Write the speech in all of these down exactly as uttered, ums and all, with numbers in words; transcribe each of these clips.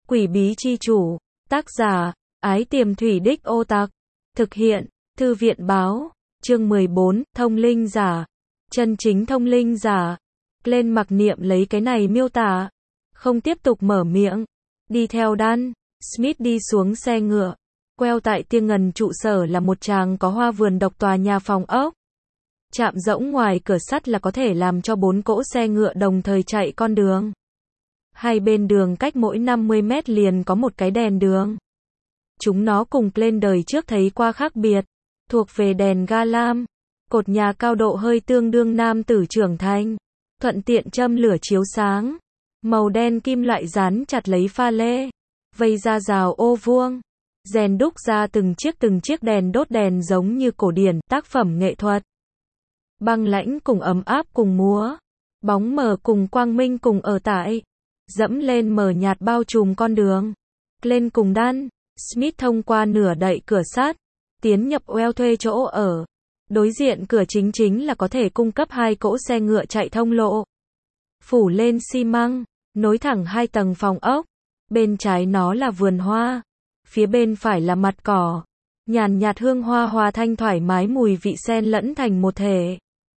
Quỷ bí chi chủ. Tác giả, Ái Tiềm Thủy Đích Ô Tặc. Thực hiện, Thư viện báo. Chương mười bốn, thông linh giả. Chân chính thông linh giả. Lên mặc niệm lấy cái này miêu tả. Không tiếp tục mở miệng. Đi theo Dan, Smith đi xuống xe ngựa. Queo tại Tiêng Ngần trụ sở là một tràng có hoa vườn độc tòa nhà phòng ốc. Chạm rỗng ngoài cửa sắt là có thể làm cho bốn cỗ xe ngựa đồng thời chạy con đường. Hai bên đường cách mỗi năm mươi mét liền có một cái đèn đường. Chúng nó cùng lên đời trước thấy qua khác biệt. Thuộc về đèn ga lam. Cột nhà cao độ hơi tương đương nam tử trưởng thành. Thuận tiện châm lửa chiếu sáng. Màu đen kim loại dán chặt lấy pha lê. Vây ra rào ô vuông. Rèn đúc ra từng chiếc từng chiếc đèn đốt đèn giống như cổ điển, tác phẩm nghệ thuật. Băng lãnh cùng ấm áp cùng múa. Bóng mờ cùng quang minh cùng ở tại. Dẫm lên mờ nhạt bao trùm con đường. Lên cùng Dan, Smith thông qua nửa đậy cửa sắt. Tiến nhập Well thuê chỗ ở. Đối diện cửa chính chính là có thể cung cấp hai cỗ xe ngựa chạy thông lộ. Phủ lên xi măng, nối thẳng hai tầng phòng ốc. Bên trái nó là vườn hoa. Phía bên phải là mặt cỏ. Nhàn nhạt hương hoa hòa thanh thoải mái mùi vị xen lẫn thành một thể.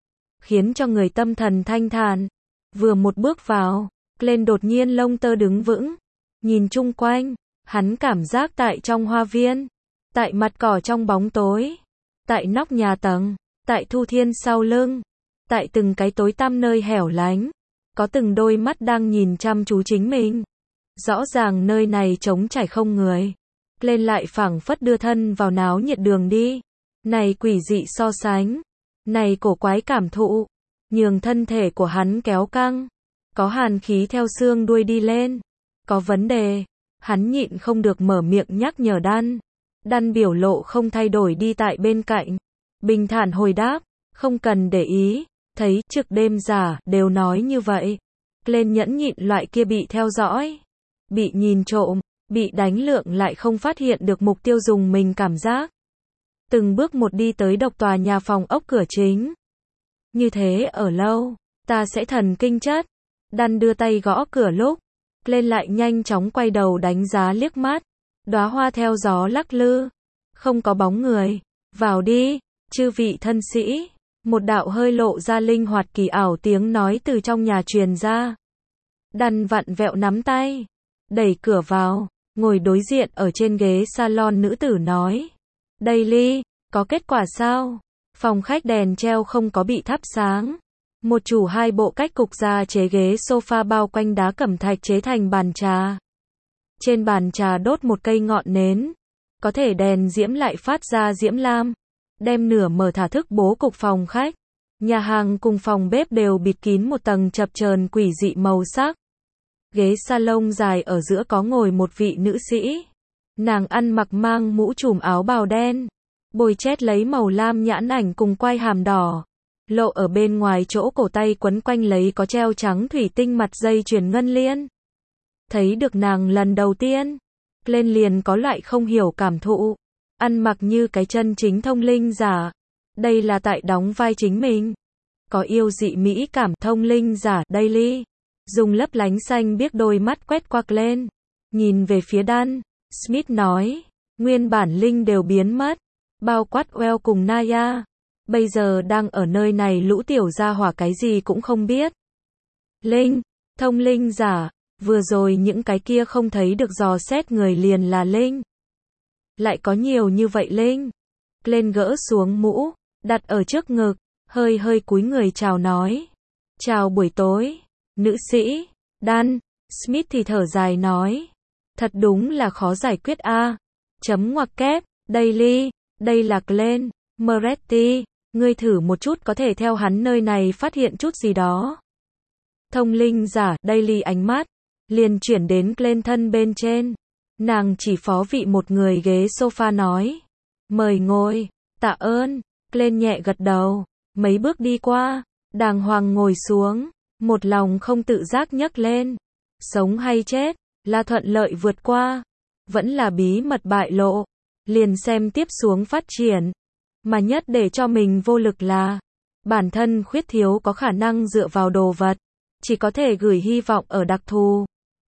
Khiến cho người tâm thần thanh thản. Vừa một bước vào, lên đột nhiên lông tơ đứng vững. Nhìn chung quanh, hắn cảm giác tại trong hoa viên. Tại mặt cỏ trong bóng tối. Tại nóc nhà tầng. Tại thu thiên sau lưng. Tại từng cái tối tăm nơi hẻo lánh. Có từng đôi mắt đang nhìn chăm chú chính mình. Rõ ràng nơi này trống trải không người. Lên lại phảng phất đưa thân vào náo nhiệt đường đi. Này quỷ dị so sánh. Này cổ quái cảm thụ. Nhường thân thể của hắn kéo căng. Có hàn khí theo xương đuôi đi lên. Có vấn đề. Hắn nhịn không được mở miệng nhắc nhở Dan. Dan biểu lộ không thay đổi đi tại bên cạnh. Bình thản hồi đáp. Không cần để ý. Thấy trực đêm giả đều nói như vậy. Lên nhẫn nhịn loại kia bị theo dõi. Bị nhìn trộm. Bị đánh lượng lại không phát hiện được mục tiêu dùng mình cảm giác. Từng bước một đi tới độc tòa nhà phòng ốc cửa chính. Như thế ở lâu, ta sẽ thần kinh chất. Dan đưa tay gõ cửa lúc. Lên lại nhanh chóng quay đầu đánh giá liếc mắt. Đóa hoa theo gió lắc lư. Không có bóng người. Vào đi, chư vị thân sĩ. Một đạo hơi lộ ra linh hoạt kỳ ảo tiếng nói từ trong nhà truyền ra. Dan vặn vẹo nắm tay. Đẩy cửa vào. Ngồi đối diện ở trên ghế salon nữ tử nói. Daily, có kết quả sao? Phòng khách đèn treo không có bị thắp sáng. Một chủ hai bộ cách cục da chế ghế sofa bao quanh đá cẩm thạch chế thành bàn trà. Trên bàn trà đốt một cây ngọn nến. Có thể đèn diễm lại phát ra diễm lam. Đem nửa mở thả thức bố cục phòng khách. Nhà hàng cùng phòng bếp đều bịt kín một tầng chập chờn quỷ dị màu sắc. Ghế salon dài ở giữa có ngồi một vị nữ sĩ. Nàng ăn mặc mang mũ trùm áo bào đen. Bồi chét lấy màu lam nhãn ảnh cùng quai hàm đỏ. Lộ ở bên ngoài chỗ cổ tay quấn quanh lấy có treo trắng thủy tinh mặt dây chuyền ngân liên. Thấy được nàng lần đầu tiên. Lên liền có loại không hiểu cảm thụ. Ăn mặc như cái chân chính thông linh giả. Đây là tại đóng vai chính mình. Có yêu dị mỹ cảm thông linh giả Daily. Dùng lấp lánh xanh biếc đôi mắt quét qua lên. Nhìn về phía Dan. Smith nói. Nguyên bản linh đều biến mất. Bao quát Well cùng Naya. Bây giờ đang ở nơi này lũ tiểu gia hỏa cái gì cũng không biết. Linh. Thông linh giả. Vừa rồi những cái kia không thấy được dò xét người liền là linh. Lại có nhiều như vậy linh. Lên gỡ xuống mũ. Đặt ở trước ngực. Hơi hơi cúi người chào nói. Chào buổi tối. Nữ sĩ. Dan. Smith thì thở dài nói. Thật đúng là khó giải quyết a. À. Chấm ngoặc kép. Daily. Đây là Glenn. Moretti. Ngươi thử một chút có thể theo hắn nơi này phát hiện chút gì đó. Thông linh giả. Daily ánh mắt. Liền chuyển đến Glenn thân bên trên. Nàng chỉ phó vị một người ghế sofa nói. Mời ngồi. Tạ ơn. Glenn nhẹ gật đầu. Mấy bước đi qua. Đàng hoàng ngồi xuống. Một lòng không tự giác nhấc lên. Sống hay chết, là thuận lợi vượt qua. Vẫn là bí mật bại lộ. Liền xem tiếp xuống phát triển. Mà nhất để cho mình vô lực là. Bản thân khuyết thiếu có khả năng dựa vào đồ vật. Chỉ có thể gửi hy vọng ở đặc thù.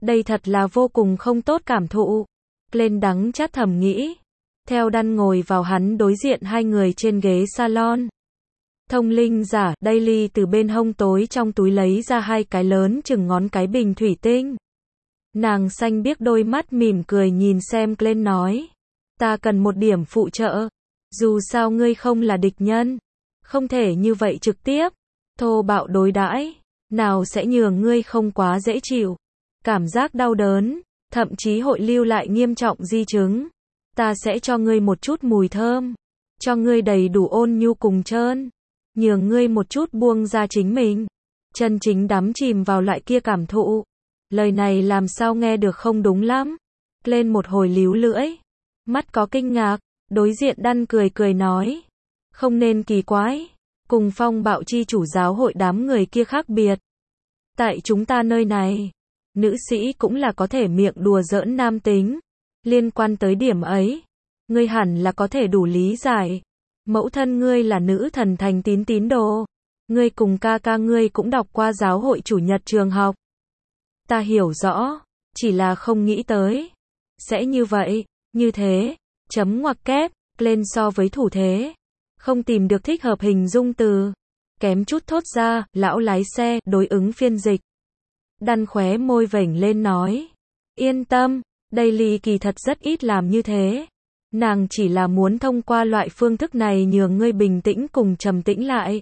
Đây thật là vô cùng không tốt cảm thụ. Lên đắng chát thầm nghĩ. Theo đan ngồi vào hắn đối diện hai người trên ghế salon. Thông linh giả, Daily từ bên hông tối trong túi lấy ra hai cái lớn chừng ngón cái bình thủy tinh. Nàng xanh biếc đôi mắt mỉm cười nhìn xem Glenn nói. Ta cần một điểm phụ trợ. Dù sao ngươi không là địch nhân. Không thể như vậy trực tiếp. Thô bạo đối đãi. Nào sẽ nhường ngươi không quá dễ chịu. Cảm giác đau đớn. Thậm chí hội lưu lại nghiêm trọng di chứng. Ta sẽ cho ngươi một chút mùi thơm. Cho ngươi đầy đủ ôn nhu cùng trơn. Nhường ngươi một chút buông ra chính mình. Chân chính đắm chìm vào loại kia cảm thụ. Lời này làm sao nghe được không đúng lắm. Lên một hồi líu lưỡi. Mắt có kinh ngạc. Đối diện đăn cười cười nói. Không nên kỳ quái. Cùng phong bạo chi chủ giáo hội đám người kia khác biệt. Tại chúng ta nơi này. Nữ sĩ cũng là có thể miệng đùa giỡn nam tính. Liên quan tới điểm ấy. Ngươi hẳn là có thể đủ lý giải. Mẫu thân ngươi là nữ thần thành tín tín đồ. Ngươi cùng ca ca ngươi cũng đọc qua giáo hội chủ nhật trường học. Ta hiểu rõ. Chỉ là không nghĩ tới. Sẽ như vậy. Như thế. Chấm ngoặc kép. Lên so với thủ thế. Không tìm được thích hợp hình dung từ. Kém chút thốt ra. Lão lái xe. Đối ứng phiên dịch. Đan khóe môi vểnh lên nói. Yên tâm. Daily kỳ thật rất ít làm như thế. Nàng chỉ là muốn thông qua loại phương thức này nhường ngươi bình tĩnh cùng trầm tĩnh lại.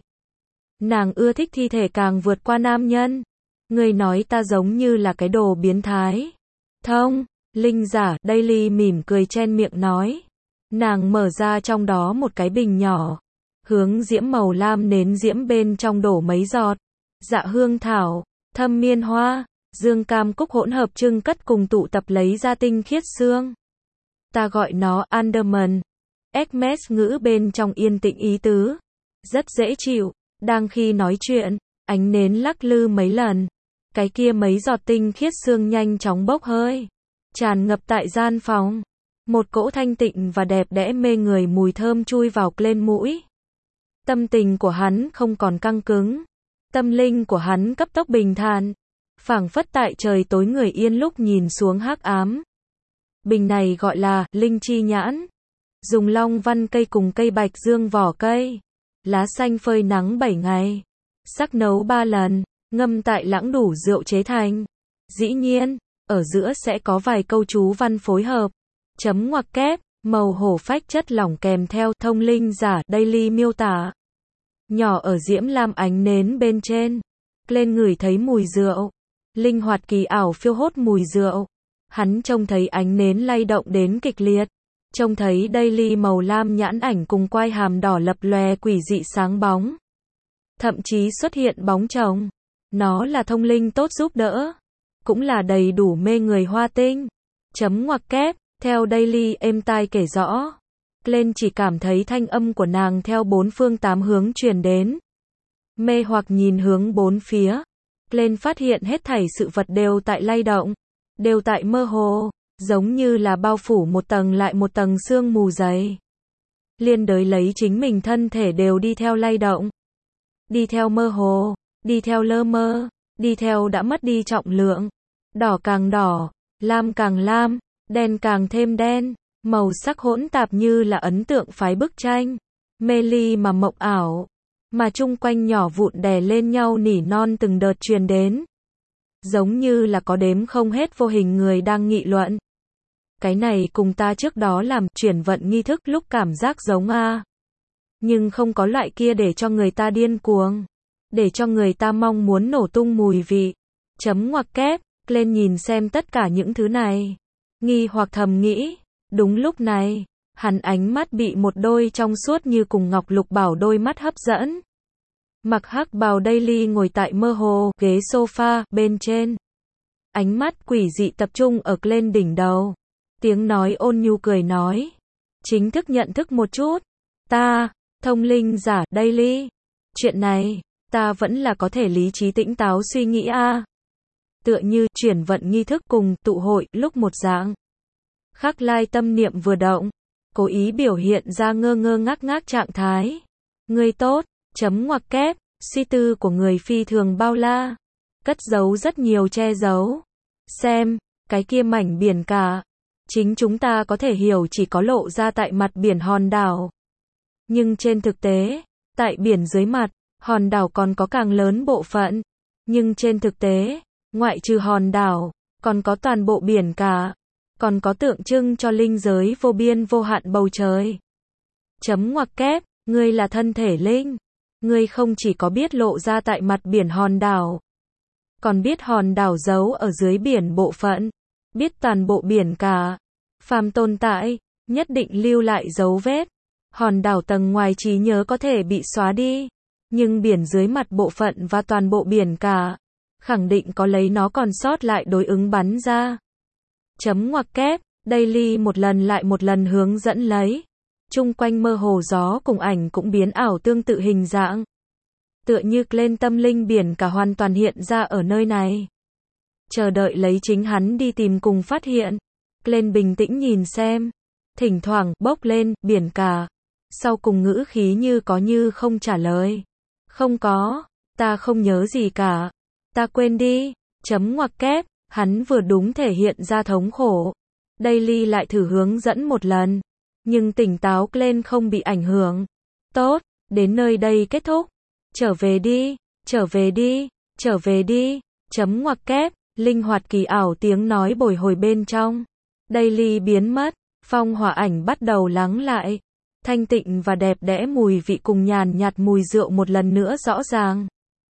Nàng ưa thích thi thể càng vượt qua nam nhân. Ngươi nói ta giống như là cái đồ biến thái. Thông, linh giả, Daily mỉm cười chen miệng nói. Nàng mở ra trong đó một cái bình nhỏ. Hướng diễm màu lam nến diễm bên trong đổ mấy giọt. Dạ hương thảo, thâm miên hoa, dương cam cúc hỗn hợp trưng cất cùng tụ tập lấy ra tinh khiết xương. Ta gọi nó Anderman. Hermes ngữ bên trong yên tĩnh ý tứ. Rất dễ chịu. Đang khi nói chuyện, ánh nến lắc lư mấy lần. Cái kia mấy giọt tinh khiết xương nhanh chóng bốc hơi. Tràn ngập tại gian phòng. Một cỗ thanh tịnh và đẹp đẽ mê người mùi thơm chui vào lên mũi. Tâm tình của hắn không còn căng cứng. Tâm linh của hắn cấp tốc bình thản. Phảng phất tại trời tối người yên lúc nhìn xuống hắc ám. Bình này gọi là linh chi nhãn. Dùng long văn cây cùng cây bạch dương vỏ cây. Lá xanh phơi nắng bảy ngày. Sắc nấu ba lần. Ngâm tại lãng đủ rượu chế thành. Dĩ nhiên, ở giữa sẽ có vài câu chú văn phối hợp. Chấm ngoặc kép, màu hổ phách chất lỏng kèm theo thông linh giả Daily miêu tả. Nhỏ ở diễm lam ánh nến bên trên. Lên ngửi thấy mùi rượu. Linh hoạt kỳ ảo phiêu hốt mùi rượu. Hắn trông thấy ánh nến lay động đến kịch liệt. Trông thấy Daily màu lam nhãn ảnh cùng quai hàm đỏ lập lòe quỷ dị sáng bóng. Thậm chí xuất hiện bóng chồng. Nó là thông linh tốt giúp đỡ. Cũng là đầy đủ mê người hoa tinh. Chấm ngoặc kép, theo Daily êm tai kể rõ. Glenn chỉ cảm thấy thanh âm của nàng theo bốn phương tám hướng truyền đến. Mê hoặc nhìn hướng bốn phía. Glenn phát hiện hết thảy sự vật đều tại lay động. Đều tại mơ hồ. Giống như là bao phủ một tầng lại một tầng sương mù dày. Liên đới lấy chính mình thân thể đều đi theo lay động. Đi theo mơ hồ. Đi theo lơ mơ. Đi theo đã mất đi trọng lượng. Đỏ càng đỏ. Lam càng lam. Đen càng thêm đen. Màu sắc hỗn tạp như là ấn tượng phái bức tranh. Mê ly mà mộng ảo. Mà chung quanh nhỏ vụn đè lên nhau nỉ non từng đợt truyền đến. Giống như là có đếm không hết vô hình người đang nghị luận. Cái này cùng ta trước đó làm chuyển vận nghi thức lúc cảm giác giống a. Nhưng không có loại kia để cho người ta điên cuồng. Để cho người ta mong muốn nổ tung mùi vị. Chấm ngoặc kép, lên nhìn xem tất cả những thứ này. Nghi hoặc thầm nghĩ. Đúng lúc này, hắn ánh mắt bị một đôi trong suốt như cùng ngọc lục bảo đôi mắt hấp dẫn. Mặc hắc bào Daily ngồi tại mơ hồ, ghế sofa, bên trên. Ánh mắt quỷ dị tập trung ở lên đỉnh đầu. Tiếng nói ôn nhu cười nói. Chính thức nhận thức một chút. Ta, thông linh giả, Daily. Chuyện này, ta vẫn là có thể lý trí tĩnh táo suy nghĩ a. Tựa như, chuyển vận nghi thức cùng, tụ hội, lúc một dạng. Khắc lai tâm niệm vừa động. Cố ý biểu hiện ra ngơ ngơ ngác ngác trạng thái. Người tốt, chấm ngoặc kép, suy tư của người phi thường bao la. Cất giấu rất nhiều che giấu. Xem, cái kia mảnh biển cả. Chính chúng ta có thể hiểu chỉ có lộ ra tại mặt biển hòn đảo. Nhưng trên thực tế, tại biển dưới mặt, hòn đảo còn có càng lớn bộ phận. Nhưng trên thực tế, ngoại trừ hòn đảo, còn có toàn bộ biển cả. Còn có tượng trưng cho linh giới vô biên vô hạn bầu trời. Chấm ngoặc kép, ngươi là thân thể linh. Ngươi không chỉ có biết lộ ra tại mặt biển hòn đảo, còn biết hòn đảo giấu ở dưới biển bộ phận, biết toàn bộ biển cả. Phàm tồn tại, nhất định lưu lại dấu vết. Hòn đảo tầng ngoài trí nhớ có thể bị xóa đi, nhưng biển dưới mặt bộ phận và toàn bộ biển cả, khẳng định có lấy nó còn sót lại đối ứng bắn ra. Chấm ngoặc kép, Daily một lần lại một lần hướng dẫn lấy. Chung quanh mơ hồ gió cùng ảnh cũng biến ảo tương tự hình dạng. Tựa như lên tâm linh biển cả hoàn toàn hiện ra ở nơi này. Chờ đợi lấy chính hắn đi tìm cùng phát hiện. Lên bình tĩnh nhìn xem. Thỉnh thoảng bốc lên, biển cả. Sau cùng ngữ khí như có như không trả lời. Không có, ta không nhớ gì cả. Ta quên đi, chấm ngoặc kép, hắn vừa đúng thể hiện ra thống khổ. Daily lại thử hướng dẫn một lần. Nhưng tỉnh táo lên không bị ảnh hưởng. Tốt, đến nơi đây kết thúc. Trở về đi, trở về đi, trở về đi, chấm ngoặc kép, linh hoạt kỳ ảo tiếng nói bồi hồi bên trong. Daily biến mất, phong hỏa ảnh bắt đầu lắng lại. Thanh tịnh và đẹp đẽ mùi vị cùng nhàn nhạt mùi rượu một lần nữa rõ ràng.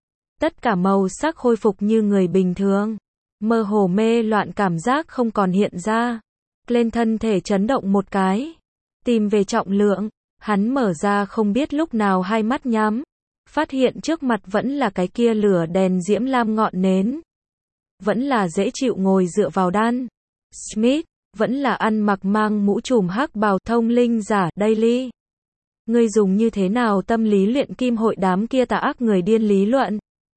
Tất cả màu sắc khôi phục như người bình thường. Mơ hồ mê loạn cảm giác không còn hiện ra. Lên thân thể chấn động một cái. Tìm về trọng lượng, hắn mở ra không biết lúc nào hai mắt nhắm. Phát hiện trước mặt vẫn là cái kia lửa đèn diễm lam ngọn nến. Vẫn là dễ chịu ngồi dựa vào đan. Smith, vẫn là ăn mặc mang mũ trùm hắc bào thông linh giả Daily. Ngươi dùng như thế nào tâm lý luyện kim hội đám kia tà ác người điên lý luận?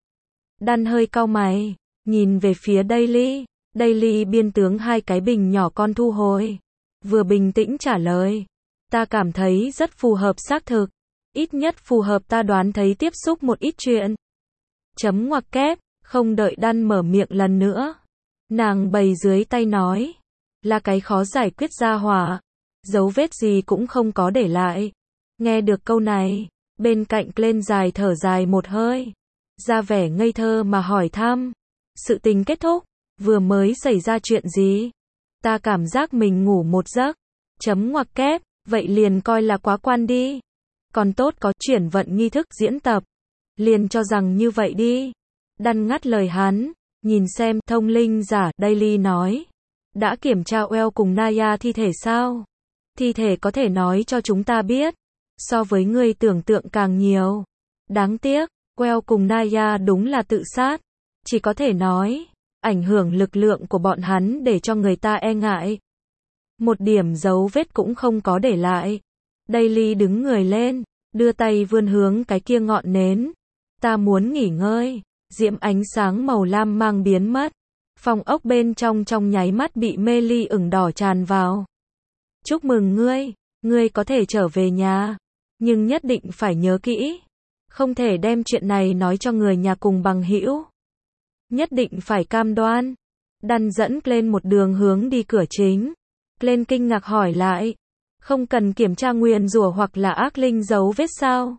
Đan hơi cau mày, nhìn về phía Daily. Daily biên tướng hai cái bình nhỏ con thu hồi. Vừa bình tĩnh trả lời. Ta cảm thấy rất phù hợp xác thực. Ít nhất phù hợp ta đoán thấy tiếp xúc một ít chuyện. Chấm ngoặc kép, không đợi Đan mở miệng lần nữa. Nàng bày dưới tay nói. Là cái khó giải quyết ra hỏa. Dấu vết gì cũng không có để lại. Nghe được câu này, bên cạnh lên dài thở dài một hơi. Ra vẻ ngây thơ mà hỏi thăm. Sự tình kết thúc, vừa mới xảy ra chuyện gì? Ta cảm giác mình ngủ một giấc. Chấm ngoặc kép, vậy liền coi là quá quan đi. Còn tốt có chuyển vận nghi thức diễn tập. Liền cho rằng như vậy đi. Đan ngắt lời hắn, nhìn xem thông linh giả Daily nói. Đã kiểm tra Well cùng Naya thi thể sao? Thi thể có thể nói cho chúng ta biết. So với ngươi tưởng tượng càng nhiều. Đáng tiếc, Well cùng Naya đúng là tự sát. Chỉ có thể nói, ảnh hưởng lực lượng của bọn hắn để cho người ta e ngại. Một điểm dấu vết cũng không có để lại. Daily đứng người lên, đưa tay vươn hướng cái kia ngọn nến. Ta muốn nghỉ ngơi. Diễm ánh sáng màu lam mang biến mất. Phòng ốc bên trong trong nháy mắt bị mê ly ửng đỏ tràn vào. Chúc mừng ngươi, ngươi có thể trở về nhà. Nhưng nhất định phải nhớ kỹ. Không thể đem chuyện này nói cho người nhà cùng bằng hữu. Nhất định phải cam đoan. Đan dẫn lên một đường hướng đi cửa chính. Lên kinh ngạc hỏi lại. Không cần kiểm tra nguyền rủa hoặc là ác linh dấu vết sao?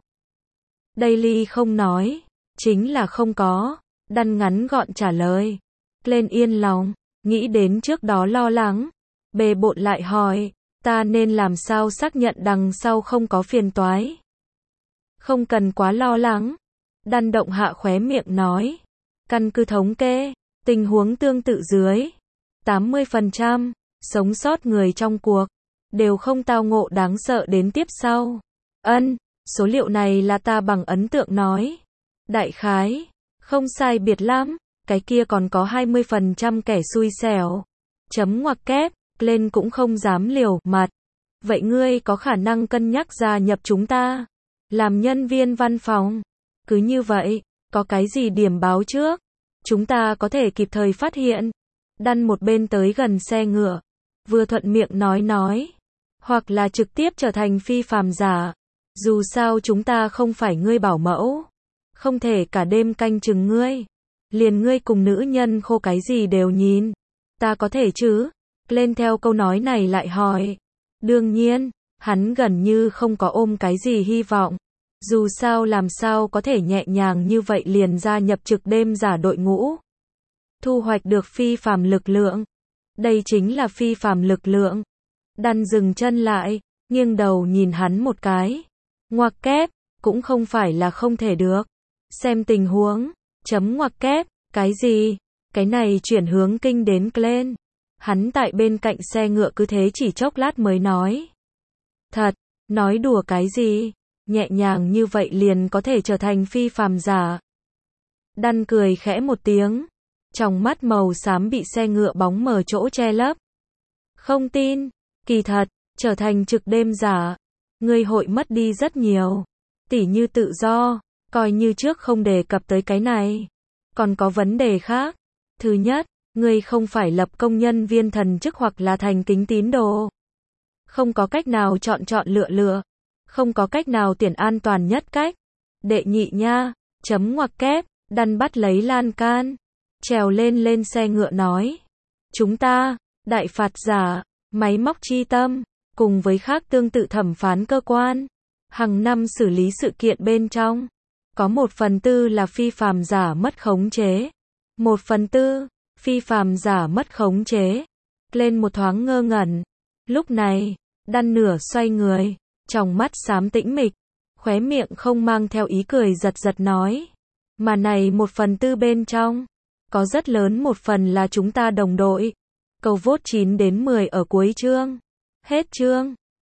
Daily không nói. Chính là không có. Đan ngắn gọn trả lời. Lên yên lòng. Nghĩ đến trước đó lo lắng. Bề bộn lại hỏi. Ta nên làm sao xác nhận đằng sau không có phiền toái? Không cần quá lo lắng. Đan động hạ khóe miệng nói. Căn cứ thống kê. Tình huống tương tự dưới. tám mươi phần trăm. Sống sót người trong cuộc. Đều không tao ngộ đáng sợ đến tiếp sau. Ân, số liệu này là ta bằng ấn tượng nói. Đại khái, không sai biệt lắm, cái kia còn có hai mươi phần trăm kẻ xui xẻo. Chấm ngoặc kép, lên cũng không dám liều mặt. Vậy ngươi có khả năng cân nhắc gia nhập chúng ta, làm nhân viên văn phòng. Cứ như vậy, có cái gì điểm báo trước, chúng ta có thể kịp thời phát hiện. Đan một bên tới gần xe ngựa, vừa thuận miệng nói nói. Hoặc là trực tiếp trở thành phi phàm giả. Dù sao chúng ta không phải ngươi bảo mẫu. Không thể cả đêm canh chừng ngươi. Liền ngươi cùng nữ nhân khô cái gì đều nhìn. Ta có thể chứ? Lên theo câu nói này lại hỏi. Đương nhiên, hắn gần như không có ôm cái gì hy vọng. Dù sao làm sao có thể nhẹ nhàng như vậy liền gia nhập trực đêm giả đội ngũ. Thu hoạch được phi phàm lực lượng. Đây chính là phi phàm lực lượng. Đan dừng chân lại, nghiêng đầu nhìn hắn một cái. Ngoặc kép, cũng không phải là không thể được. Xem tình huống, chấm ngoặc kép, cái gì? Cái này chuyển hướng kinh đến Glenn. Hắn tại bên cạnh xe ngựa cứ thế chỉ chốc lát mới nói. Thật, nói đùa cái gì? Nhẹ nhàng như vậy liền có thể trở thành phi phàm giả. Đan cười khẽ một tiếng. Trong mắt màu xám bị xe ngựa bóng mờ chỗ che lấp. Không tin, kỳ thật, trở thành trực đêm giả. Ngươi hội mất đi rất nhiều. Tỉ như tự do, coi như trước không đề cập tới cái này. Còn có vấn đề khác. Thứ nhất, ngươi không phải lập công nhân viên thần chức hoặc là thành kính tín đồ. Không có cách nào chọn chọn lựa lựa. Không có cách nào tuyển an toàn nhất cách. Đệ nhị nha, chấm ngoặc kép, Đan bắt lấy lan can. Trèo lên lên xe ngựa nói. Chúng ta, đại phạt giả, máy móc chi tâm, cùng với khác tương tự thẩm phán cơ quan, hàng năm xử lý sự kiện bên trong. Có một phần tư là phi phàm giả mất khống chế. Một phần tư, phi phàm giả mất khống chế. Lên một thoáng ngơ ngẩn. Lúc này, Đan nửa xoay người, trong mắt xám tĩnh mịch, khóe miệng không mang theo ý cười giật giật nói. Mà này một phần tư bên trong, có rất lớn một phần là chúng ta đồng đội. Câu vốt chín đến mười ở cuối chương. Hết chương.